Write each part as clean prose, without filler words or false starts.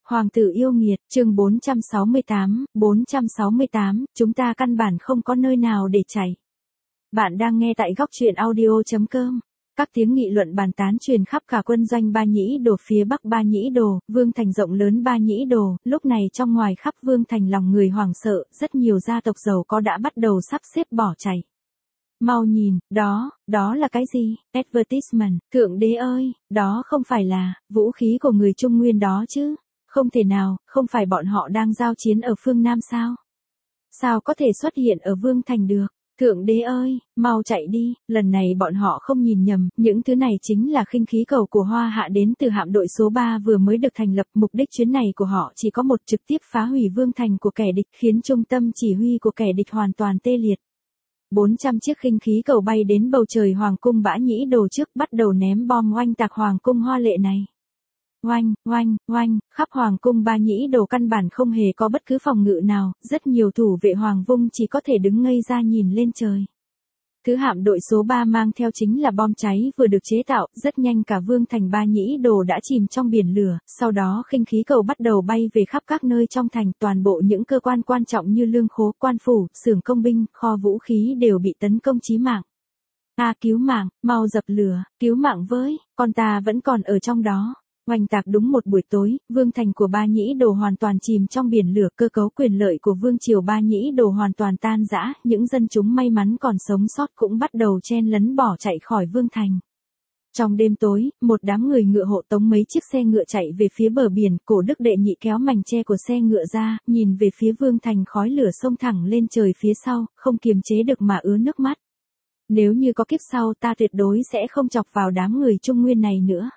Hoàng tử yêu nghiệt, chương 468, chúng ta căn bản không có nơi nào để chảy. Bạn đang nghe tại góc truyện audio.com. Các tiếng nghị luận bàn tán truyền khắp cả quân doanh Ba Nhĩ Đồ phía bắc Ba Nhĩ Đồ, Vương Thành rộng lớn Ba Nhĩ Đồ, lúc này trong ngoài khắp Vương Thành lòng người hoảng sợ, rất nhiều gia tộc giàu có đã bắt đầu sắp xếp bỏ chạy. Mau nhìn, đó là cái gì? Advertisement, thượng đế ơi, đó không phải là vũ khí của người Trung Nguyên đó chứ? Không thể nào, không phải bọn họ đang giao chiến ở phương Nam sao? Sao có thể xuất hiện ở Vương Thành được? Thượng đế ơi, mau chạy đi, lần này bọn họ không nhìn nhầm, những thứ này chính là khinh khí cầu của Hoa Hạ đến từ hạm đội số 3 vừa mới được thành lập. Mục đích chuyến này của họ chỉ có một, trực tiếp phá hủy Vương Thành của kẻ địch, khiến trung tâm chỉ huy của kẻ địch hoàn toàn tê liệt. 400 chiếc khinh khí cầu bay đến bầu trời Hoàng cung Ba Nhĩ Đồ trước, bắt đầu ném bom oanh tạc Hoàng cung hoa lệ này. Oanh, khắp Hoàng cung Ba Nhĩ Đồ căn bản không hề có bất cứ phòng ngự nào, rất nhiều thủ vệ Hoàng Vung chỉ có thể đứng ngây ra nhìn lên trời. Thứ hạm đội số 3 mang theo chính là bom cháy vừa được chế tạo, rất nhanh cả Vương Thành Ba Nhĩ Đồ đã chìm trong biển lửa, sau đó khinh khí cầu bắt đầu bay về khắp các nơi trong thành, toàn bộ những cơ quan quan trọng như lương khố, quan phủ, xưởng công binh, kho vũ khí đều bị tấn công chí mạng. Cứu mạng, mau dập lửa, cứu mạng với, con ta vẫn còn ở trong đó. Oanh tạc đúng một buổi tối, Vương Thành của Ba Nhĩ Đồ hoàn toàn chìm trong biển lửa, cơ cấu quyền lợi của Vương triều Ba Nhĩ Đồ hoàn toàn tan rã, những dân chúng may mắn còn sống sót cũng bắt đầu chen lấn bỏ chạy khỏi Vương Thành. Trong đêm tối, một đám người ngựa hộ tống mấy chiếc xe ngựa chạy về phía bờ biển, Cổ Đức Đệ Nhị kéo mảnh che của xe ngựa ra, nhìn về phía Vương Thành, khói lửa xông thẳng lên trời phía sau, không kiềm chế được mà ứa nước mắt. Nếu như có kiếp sau, ta tuyệt đối sẽ không chọc vào đám người Trung Nguyên này nữa.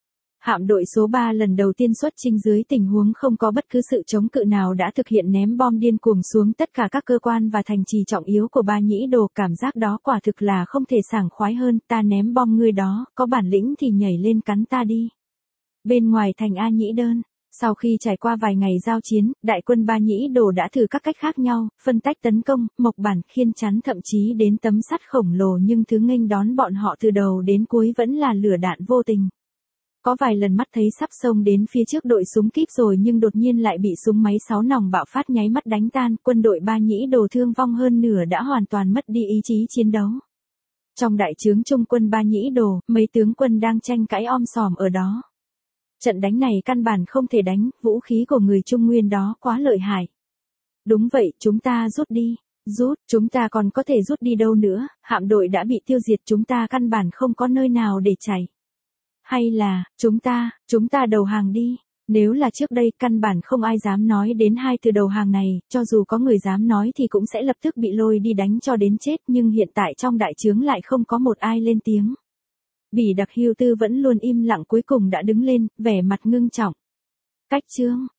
Hạm đội số 3 lần đầu tiên xuất chinh dưới tình huống không có bất cứ sự chống cự nào đã thực hiện ném bom điên cuồng xuống tất cả các cơ quan và thành trì trọng yếu của Ba Nhĩ Đồ, cảm giác đó quả thực là không thể sảng khoái hơn. Ta ném bom ngươi đó, có bản lĩnh thì nhảy lên cắn ta đi. Bên ngoài thành A Nhĩ Đơn, sau khi trải qua vài ngày giao chiến, đại quân Ba Nhĩ Đồ đã thử các cách khác nhau, phân tách tấn công, mộc bản, khiên chắn, thậm chí đến tấm sắt khổng lồ, nhưng thứ nghênh đón bọn họ từ đầu đến cuối vẫn là lửa đạn vô tình. Có vài lần mắt thấy sắp xông đến phía trước đội súng kíp rồi nhưng đột nhiên lại bị súng máy 6 nòng bạo phát nháy mắt đánh tan, quân đội Ba Nhĩ Đồ thương vong hơn nửa, đã hoàn toàn mất đi ý chí chiến đấu. Trong đại trướng Trung quân Ba Nhĩ Đồ, mấy tướng quân đang tranh cãi om sòm ở đó. Trận đánh này căn bản không thể đánh, vũ khí của người Trung Nguyên đó quá lợi hại. Đúng vậy, chúng ta rút đi. Rút, chúng ta còn có thể rút đi đâu nữa, hạm đội đã bị tiêu diệt, chúng ta căn bản không có nơi nào để chạy. Hay là, chúng ta đầu hàng đi. Nếu là trước đây, căn bản không ai dám nói đến hai từ đầu hàng này, cho dù có người dám nói thì cũng sẽ lập tức bị lôi đi đánh cho đến chết, nhưng hiện tại trong đại trướng lại không có một ai lên tiếng. Bỉ Đặc Hưu Tư vẫn luôn im lặng cuối cùng đã đứng lên, vẻ mặt ngưng trọng. Cách chương,